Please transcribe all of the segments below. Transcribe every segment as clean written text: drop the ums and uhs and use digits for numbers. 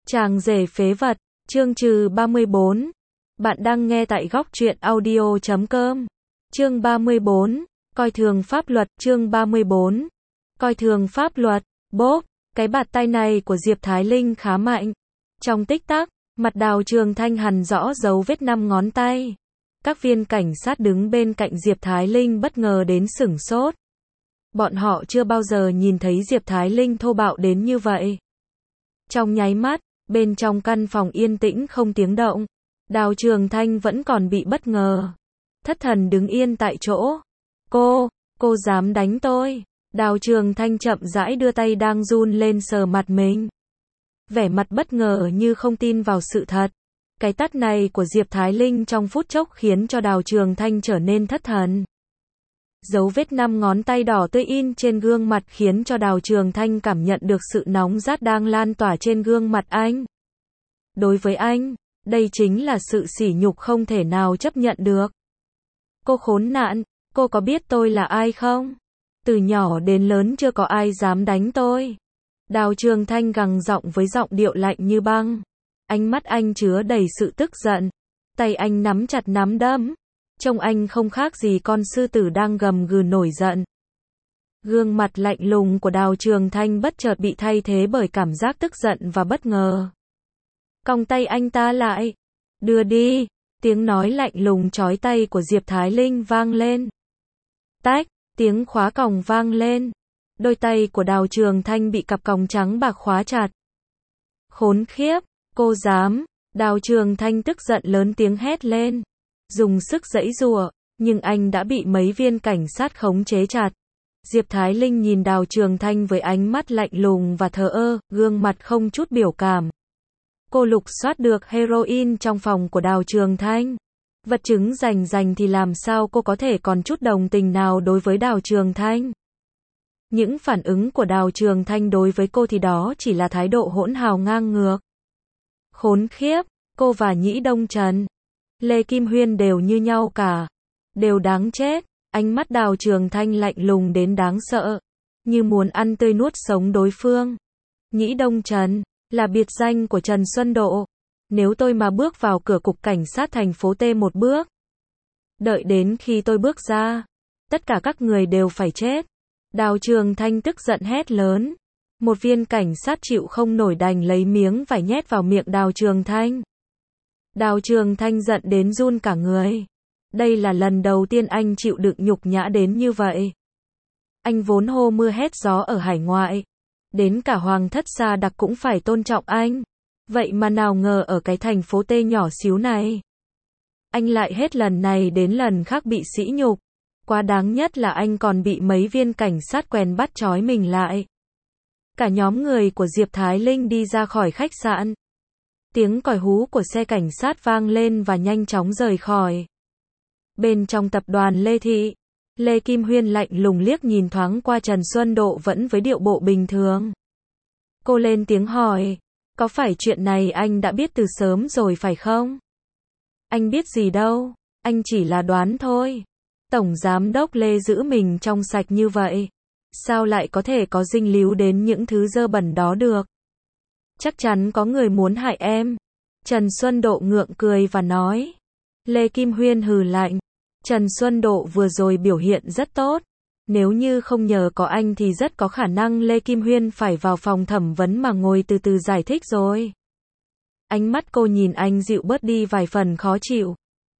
Chàng rể phế vật, chương trừ 34. Bạn đang nghe tại góc truyện audio.com. Chương 34. Coi thường pháp luật, chương 34. Coi thường pháp luật, bốp, cái bạt tay này của Diệp Thái Linh khá mạnh. Trong tích tắc, mặt Đào Trường Thanh hằn rõ dấu vết 5 ngón tay. Các viên cảnh sát đứng bên cạnh Diệp Thái Linh bất ngờ đến sửng sốt. Bọn họ chưa bao giờ nhìn thấy Diệp Thái Linh thô bạo đến như vậy. Trong nháy mắt, bên trong căn phòng yên tĩnh không tiếng động. Đào Trường Thanh vẫn còn bị bất ngờ. Thất thần đứng yên tại chỗ. Cô dám đánh tôi. Đào Trường Thanh chậm rãi đưa tay đang run lên sờ mặt mình. Vẻ mặt bất ngờ như không tin vào sự thật. Cái tát này của Diệp Thái Linh trong phút chốc khiến cho Đào Trường Thanh trở nên thất thần. Dấu vết 5 ngón tay đỏ tươi in trên gương mặt khiến cho Đào Trường Thanh cảm nhận được sự nóng rát đang lan tỏa trên gương mặt anh. Đối với anh, đây chính là sự sỉ nhục không thể nào chấp nhận được. Cô khốn nạn, cô có biết tôi là ai không? Từ nhỏ đến lớn chưa có ai dám đánh tôi. Đào Trường Thanh gằn giọng với giọng điệu lạnh như băng. Ánh mắt anh chứa đầy sự tức giận. Tay anh nắm chặt nắm đấm. Trông anh không khác gì con sư tử đang gầm gừ nổi giận. Gương mặt lạnh lùng của Đào Trường Thanh bất chợt bị thay thế bởi cảm giác tức giận và bất ngờ. Còng tay anh ta lại. Đưa đi. Tiếng nói lạnh lùng chói tay của Diệp Thái Linh vang lên. Tách. Tiếng khóa còng vang lên. Đôi tay của Đào Trường Thanh bị cặp còng trắng bạc khóa chặt. Khốn khiếp. Cô dám. Đào Trường Thanh tức giận lớn tiếng hét lên. Dùng sức giãy giụa, nhưng anh đã bị mấy viên cảnh sát khống chế chặt. Diệp Thái Linh nhìn Đào Trường Thanh với ánh mắt lạnh lùng và thờ ơ, gương mặt không chút biểu cảm. Cô lục soát được heroin trong phòng của Đào Trường Thanh. Vật chứng rành thì làm sao cô có thể còn chút đồng tình nào đối với Đào Trường Thanh. Những phản ứng của Đào Trường Thanh đối với cô thì đó chỉ là thái độ hỗn hào ngang ngược. Khốn khiếp, cô và Nhĩ Đông Trần, Lê Kim Huyên đều như nhau cả. Đều đáng chết. Ánh mắt Đào Trường Thanh lạnh lùng đến đáng sợ. Như muốn ăn tươi nuốt sống đối phương. Nhĩ Đông Trần là biệt danh của Trần Xuân Độ. Nếu tôi mà bước vào cửa cục cảnh sát thành phố T một bước. Đợi đến khi tôi bước ra. Tất cả các người đều phải chết. Đào Trường Thanh tức giận hét lớn. Một viên cảnh sát chịu không nổi đành lấy miếng vải nhét vào miệng Đào Trường Thanh. Đào Trường Thanh giận đến run cả người. Đây là lần đầu tiên anh chịu đựng nhục nhã đến như vậy. Anh vốn hô mưa hét gió ở hải ngoại. Đến cả Hoàng thất Sa Đặc cũng phải tôn trọng anh. Vậy mà nào ngờ ở cái thành phố T nhỏ xíu này. Anh lại hết lần này đến lần khác bị sỉ nhục. Quá đáng nhất là anh còn bị mấy viên cảnh sát quèn bắt trói mình lại. Cả nhóm người của Diệp Thái Linh đi ra khỏi khách sạn. Tiếng còi hú của xe cảnh sát vang lên và nhanh chóng rời khỏi. Bên trong tập đoàn Lê Thị, Lê Kim Huyên lạnh lùng liếc nhìn thoáng qua Trần Xuân Độ vẫn với điệu bộ bình thường. Cô lên tiếng hỏi, có phải chuyện này anh đã biết từ sớm rồi phải không? Anh biết gì đâu, anh chỉ là đoán thôi. Tổng giám đốc Lê giữ mình trong sạch như vậy. Sao lại có thể có dính líu đến những thứ dơ bẩn đó được? Chắc chắn có người muốn hại em. Trần Xuân Độ ngượng cười và nói. Lê Kim Huyên hừ lạnh. Trần Xuân Độ vừa rồi biểu hiện rất tốt. Nếu như không nhờ có anh thì rất có khả năng Lê Kim Huyên phải vào phòng thẩm vấn mà ngồi từ từ giải thích rồi. Ánh mắt cô nhìn anh dịu bớt đi vài phần khó chịu.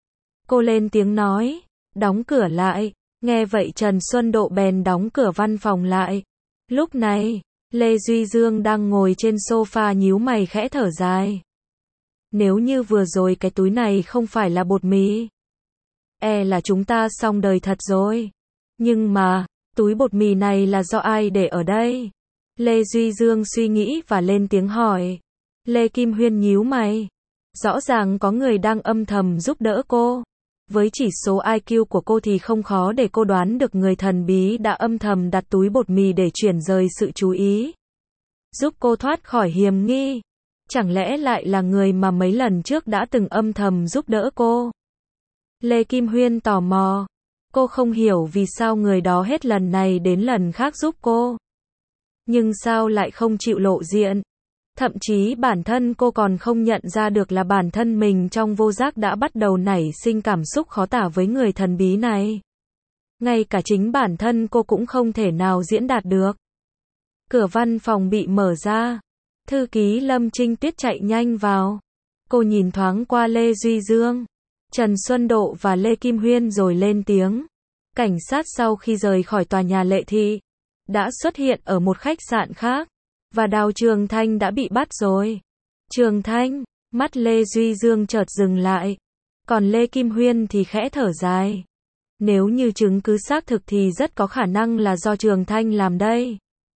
Cô lên tiếng nói. Đóng cửa lại. Nghe vậy Trần Xuân Độ bèn đóng cửa văn phòng lại. Lúc này, Lê Duy Dương đang ngồi trên sofa nhíu mày khẽ thở dài. Nếu như vừa rồi cái túi này không phải là bột mì, là chúng ta xong đời thật rồi. Nhưng mà, túi bột mì này là do ai để ở đây? Lê Duy Dương suy nghĩ và lên tiếng hỏi. Lê Kim Huyên nhíu mày. Rõ ràng có người đang âm thầm giúp đỡ cô. Với chỉ số IQ của cô thì không khó để cô đoán được người thần bí đã âm thầm đặt túi bột mì để chuyển rời sự chú ý. Giúp cô thoát khỏi hiểm nghi. Chẳng lẽ lại là người mà mấy lần trước đã từng âm thầm giúp đỡ cô? Lê Kim Huyên tò mò. Cô không hiểu vì sao người đó hết lần này đến lần khác giúp cô. Nhưng sao lại không chịu lộ diện? Thậm chí bản thân cô còn không nhận ra được là bản thân mình trong vô giác đã bắt đầu nảy sinh cảm xúc khó tả với người thần bí này. Ngay cả chính bản thân cô cũng không thể nào diễn đạt được. Cửa văn phòng bị mở ra. Thư ký Lâm Trinh Tuyết chạy nhanh vào. Cô nhìn thoáng qua Lê Duy Dương, Trần Xuân Độ và Lê Kim Huyên rồi lên tiếng. Cảnh sát sau khi rời khỏi tòa nhà Lệ Thị, đã xuất hiện ở một khách sạn khác. Và Đào Trường Thanh đã bị bắt rồi. Trường Thanh, mắt Lê Duy Dương chợt dừng lại. Còn Lê Kim Huyên thì khẽ thở dài. Nếu như chứng cứ xác thực thì rất có khả năng là do Trường Thanh làm đây.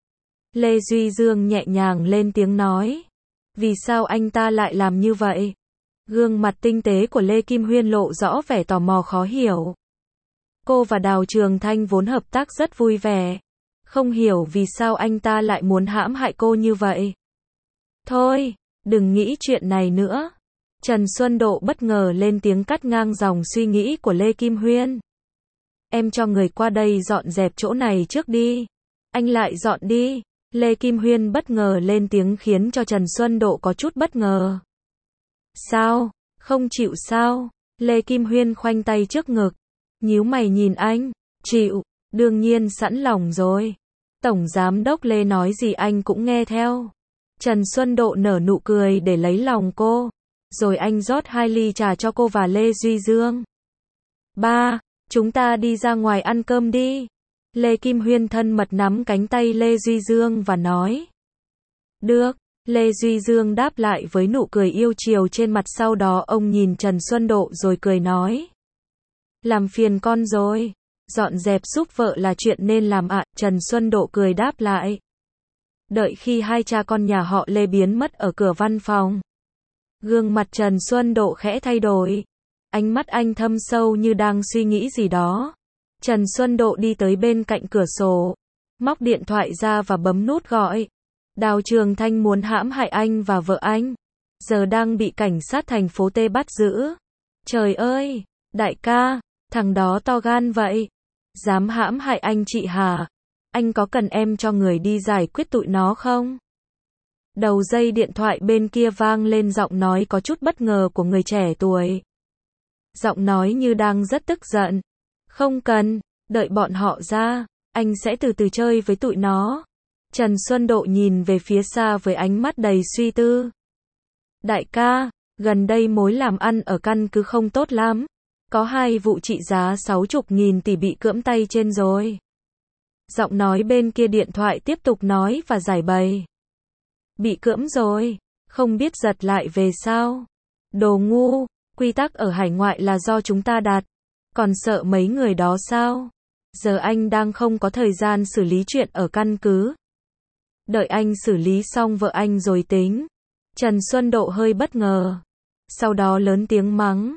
Lê Duy Dương nhẹ nhàng lên tiếng nói. Vì sao anh ta lại làm như vậy? Gương mặt tinh tế của Lê Kim Huyên lộ rõ vẻ tò mò khó hiểu. Cô và Đào Trường Thanh vốn hợp tác rất vui vẻ. Không hiểu vì sao anh ta lại muốn hãm hại cô như vậy. Thôi, đừng nghĩ chuyện này nữa. Trần Xuân Độ bất ngờ lên tiếng cắt ngang dòng suy nghĩ của Lê Kim Huyên. Em cho người qua đây dọn dẹp chỗ này trước đi. Anh lại dọn đi. Lê Kim Huyên bất ngờ lên tiếng khiến cho Trần Xuân Độ có chút bất ngờ. Sao? Không chịu sao? Lê Kim Huyên khoanh tay trước ngực. Nhíu mày nhìn anh. Chịu, đương nhiên sẵn lòng rồi. Tổng Giám đốc Lê nói gì anh cũng nghe theo. Trần Xuân Độ nở nụ cười để lấy lòng cô. Rồi anh rót 2 ly trà cho cô và Lê Duy Dương. Ba, chúng ta đi ra ngoài ăn cơm đi. Lê Kim Huyên thân mật nắm cánh tay Lê Duy Dương và nói. Được, Lê Duy Dương đáp lại với nụ cười yêu chiều trên mặt, sau đó ông nhìn Trần Xuân Độ rồi cười nói. Làm phiền con rồi. Dọn dẹp giúp vợ là chuyện nên làm ạ. Trần Xuân Độ cười đáp lại. Đợi khi hai cha con nhà họ Lê biến mất ở cửa văn phòng, gương mặt Trần Xuân Độ khẽ thay đổi. Ánh mắt anh thâm sâu như đang suy nghĩ gì đó. Trần Xuân Độ đi tới bên cạnh cửa sổ, móc điện thoại ra và bấm nút gọi. Đào Trường Thanh muốn hãm hại anh và vợ anh, giờ đang bị cảnh sát thành phố T bắt giữ. Trời ơi, đại ca, thằng đó to gan vậy. Dám hãm hại anh chị hả? Anh có cần em cho người đi giải quyết tụi nó không? Đầu dây điện thoại bên kia vang lên giọng nói có chút bất ngờ của người trẻ tuổi. Giọng nói như đang rất tức giận. Không cần, đợi bọn họ ra, anh sẽ từ từ chơi với tụi nó. Trần Xuân Độ nhìn về phía xa với ánh mắt đầy suy tư. Đại ca, gần đây mối làm ăn ở căn cứ không tốt lắm. Có 2 vụ trị giá 60.000 tỷ bị cưỡng tay trên rồi. Giọng nói bên kia điện thoại tiếp tục nói và giải bày. Bị cưỡng rồi, không biết giật lại về sao? Đồ ngu, quy tắc ở hải ngoại là do chúng ta đặt. Còn sợ mấy người đó sao? Giờ anh đang không có thời gian xử lý chuyện ở căn cứ. Đợi anh xử lý xong vợ anh rồi tính. Trần Xuân Độ hơi bất ngờ. Sau đó lớn tiếng mắng.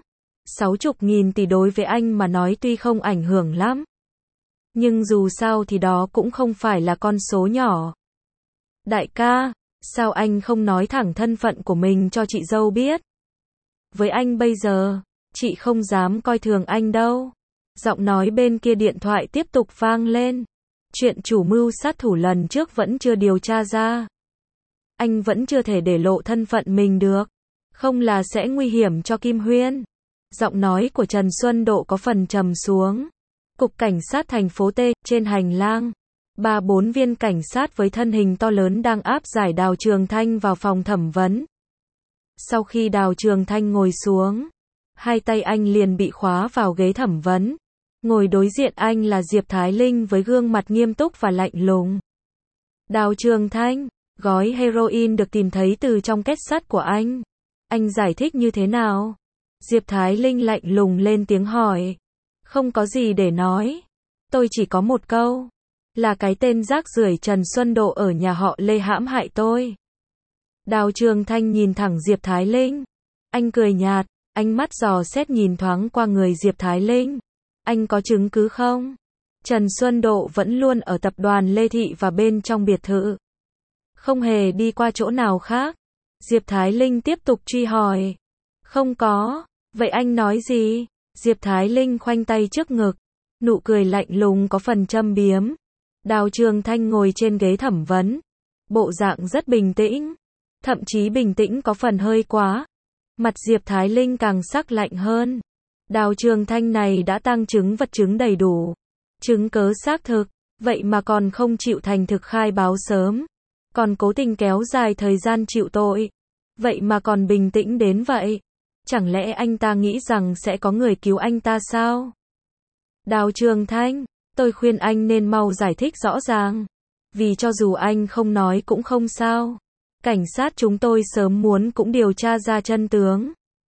60.000 tỷ đối với anh mà nói tuy không ảnh hưởng lắm. Nhưng dù sao thì đó cũng không phải là con số nhỏ. Đại ca, sao anh không nói thẳng thân phận của mình cho chị dâu biết? Với anh bây giờ, chị không dám coi thường anh đâu. Giọng nói bên kia điện thoại tiếp tục vang lên. Chuyện chủ mưu sát thủ lần trước vẫn chưa điều tra ra. Anh vẫn chưa thể để lộ thân phận mình được. Không là sẽ nguy hiểm cho Kim Huyên. Giọng nói của Trần Xuân Độ có phần trầm xuống. Cục cảnh sát thành phố T, trên hành lang. 3-4 viên cảnh sát với thân hình to lớn đang áp giải Đào Trường Thanh vào phòng thẩm vấn. Sau khi Đào Trường Thanh ngồi xuống, 2 tay anh liền bị khóa vào ghế thẩm vấn. Ngồi đối diện anh là Diệp Thái Linh với gương mặt nghiêm túc và lạnh lùng. Đào Trường Thanh, gói heroin được tìm thấy từ trong két sắt của anh. Anh giải thích như thế nào? Diệp Thái Linh lạnh lùng lên tiếng hỏi. Không có gì để nói. Tôi chỉ có một câu. Là cái tên rác rưởi Trần Xuân Độ ở nhà họ Lê hãm hại tôi. Đào Trường Thanh nhìn thẳng Diệp Thái Linh. Anh cười nhạt, ánh mắt dò xét nhìn thoáng qua người Diệp Thái Linh. Anh có chứng cứ không? Trần Xuân Độ vẫn luôn ở tập đoàn Lê Thị và bên trong biệt thự. Không hề đi qua chỗ nào khác. Diệp Thái Linh tiếp tục truy hỏi. Không có. Vậy anh nói gì? Diệp Thái Linh khoanh tay trước ngực. Nụ cười lạnh lùng có phần châm biếm. Đào Trường Thanh ngồi trên ghế thẩm vấn. Bộ dạng rất bình tĩnh. thậm chí bình tĩnh có phần hơi quá. Mặt Diệp Thái Linh càng sắc lạnh hơn. Đào Trường Thanh này đã tăng chứng vật chứng đầy đủ, chứng cớ xác thực, vậy mà còn không chịu thành thực khai báo sớm, còn cố tình kéo dài thời gian chịu tội, vậy mà còn bình tĩnh đến vậy. Chẳng lẽ anh ta nghĩ rằng sẽ có người cứu anh ta sao? Đào Trường Thanh, tôi khuyên anh nên mau giải thích rõ ràng, vì cho dù anh không nói cũng không sao. Cảnh sát chúng tôi sớm muốn cũng điều tra ra chân tướng,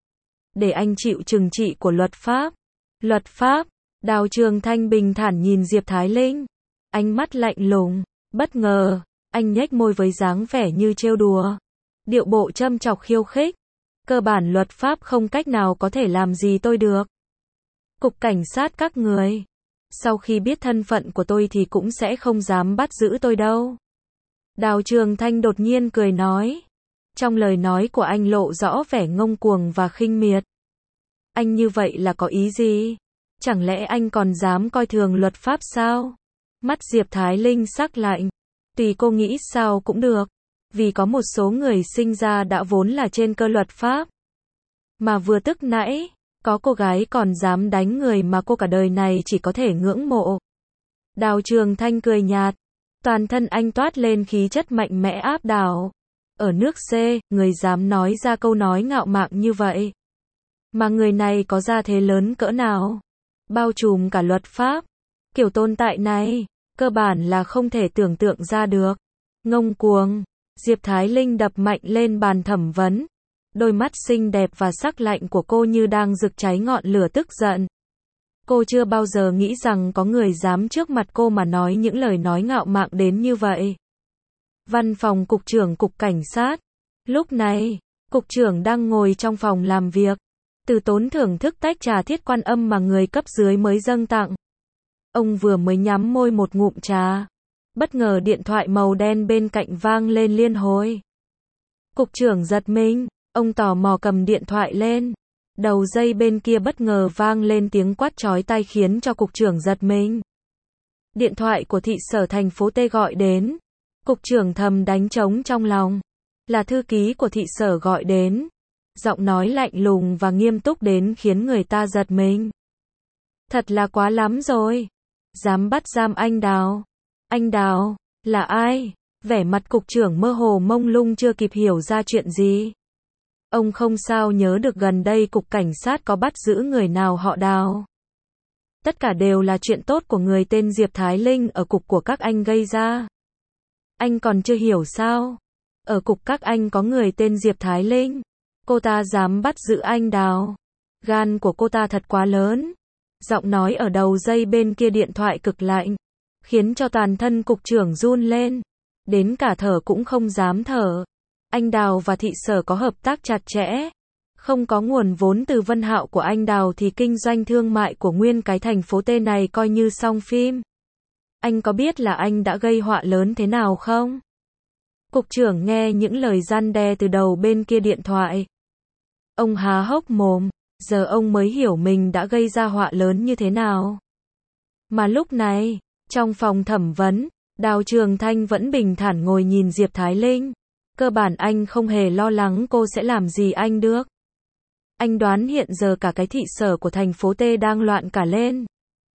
để anh chịu trừng trị của luật pháp. Luật pháp? Đào Trường Thanh bình thản nhìn Diệp Thái Linh, ánh mắt lạnh lùng. Bất ngờ, anh nhếch môi với dáng vẻ như trêu đùa, điệu bộ châm chọc khiêu khích. Cơ bản luật pháp không cách nào có thể làm gì tôi được. Cục cảnh sát các người, sau khi biết thân phận của tôi thì cũng sẽ không dám bắt giữ tôi đâu. Đào Trường Thanh đột nhiên cười nói. Trong lời nói của anh lộ rõ vẻ ngông cuồng và khinh miệt. Anh như vậy là có ý gì? Chẳng lẽ anh còn dám coi thường luật pháp sao? Mắt Diệp Thái Linh sắc lạnh. Tùy cô nghĩ sao cũng được. Vì có một số người sinh ra đã vốn là trên cơ luật pháp. Mà vừa tức nãy, có cô gái còn dám đánh người mà cô cả đời này chỉ có thể ngưỡng mộ. Đào Trường Thanh cười nhạt. Toàn thân anh toát lên khí chất mạnh mẽ áp đảo. Ở nước C, người dám nói ra câu nói ngạo mạn như vậy. Mà người này có gia thế lớn cỡ nào? Bao trùm cả luật pháp. Kiểu tồn tại này, cơ bản là không thể tưởng tượng ra được. Ngông cuồng. Diệp Thái Linh đập mạnh lên bàn thẩm vấn. Đôi mắt xinh đẹp và sắc lạnh của cô như đang rực cháy ngọn lửa tức giận. Cô chưa bao giờ nghĩ rằng có người dám trước mặt cô mà nói những lời nói ngạo mạn đến như vậy. Văn phòng cục trưởng cục cảnh sát. Lúc này, cục trưởng đang ngồi trong phòng làm việc. Từ Tốn thưởng thức tách trà Thiết Quan Âm mà người cấp dưới mới dâng tặng. Ông vừa mới nhắm môi một ngụm trà. Bất ngờ điện thoại màu đen bên cạnh vang lên liên hồi. Cục trưởng giật mình, ông tò mò cầm điện thoại lên. Đầu dây bên kia bất ngờ vang lên tiếng quát chói tai khiến cho cục trưởng giật mình. Điện thoại của thị sở thành phố T gọi đến. Cục trưởng thầm đánh trống trong lòng. Là thư ký của thị sở gọi đến. Giọng nói lạnh lùng và nghiêm túc đến khiến người ta giật mình. Thật là quá lắm rồi. Dám bắt giam anh Đào. Anh Đào, là ai? Vẻ mặt cục trưởng mơ hồ mông lung chưa kịp hiểu ra chuyện gì. Ông không sao nhớ được gần đây cục cảnh sát có bắt giữ người nào họ Đào. Tất cả đều là chuyện tốt của người tên Diệp Thái Linh ở cục của các anh gây ra. Anh còn chưa hiểu sao? Ở cục các anh có người tên Diệp Thái Linh. Cô ta dám bắt giữ anh Đào. Gan của cô ta thật quá lớn. Giọng nói ở đầu dây bên kia điện thoại cực lạnh, khiến cho toàn thân cục trưởng run lên. Đến cả thở cũng không dám thở. Anh Đào và thị sở có hợp tác chặt chẽ. Không có nguồn vốn từ Vân Hạo của anh Đào thì kinh doanh thương mại của nguyên cái thành phố T này coi như xong phim. Anh có biết là anh đã gây họa lớn thế nào không? Cục trưởng nghe những lời răn đe từ đầu bên kia điện thoại. Ông há hốc mồm, giờ ông mới hiểu mình đã gây ra họa lớn như thế nào. Mà lúc này, trong phòng thẩm vấn, Đào Trường Thanh vẫn bình thản ngồi nhìn Diệp Thái Linh. Cơ bản anh không hề lo lắng cô sẽ làm gì anh được. Anh đoán hiện giờ cả cái thị sở của thành phố T đang loạn cả lên.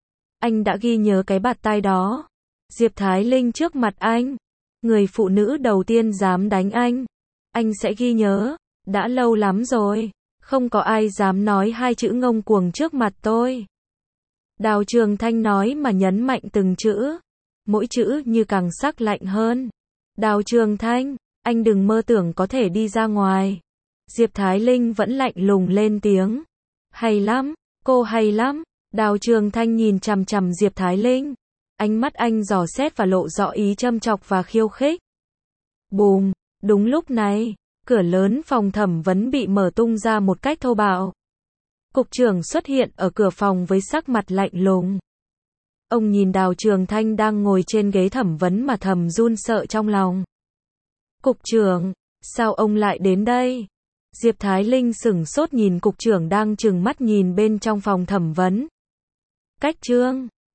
Anh đã ghi nhớ cái bạt tai đó. Diệp Thái Linh trước mặt anh. Người phụ nữ đầu tiên dám đánh anh. Anh sẽ ghi nhớ. Đã lâu lắm rồi. Không có ai dám nói hai chữ ngông cuồng trước mặt tôi. Đào Trường Thanh nói mà nhấn mạnh từng chữ. Mỗi chữ như càng sắc lạnh hơn. Đào Trường Thanh, anh đừng mơ tưởng có thể đi ra ngoài. Diệp Thái Linh vẫn lạnh lùng lên tiếng. Hay lắm, cô hay lắm. Đào Trường Thanh nhìn chằm chằm Diệp Thái Linh. Ánh mắt anh dò xét và lộ rõ ý châm chọc và khiêu khích. Bùm, đúng lúc này, cửa lớn phòng thẩm vấn bị mở tung ra một cách thô bạo. Cục trưởng xuất hiện ở cửa phòng với sắc mặt lạnh lùng. Ông nhìn Đào Trường Thanh đang ngồi trên ghế thẩm vấn mà thầm run sợ trong lòng. Cục trưởng, sao ông lại đến đây? Diệp Thái Linh sửng sốt nhìn cục trưởng đang trừng mắt nhìn bên trong phòng thẩm vấn. Cách chương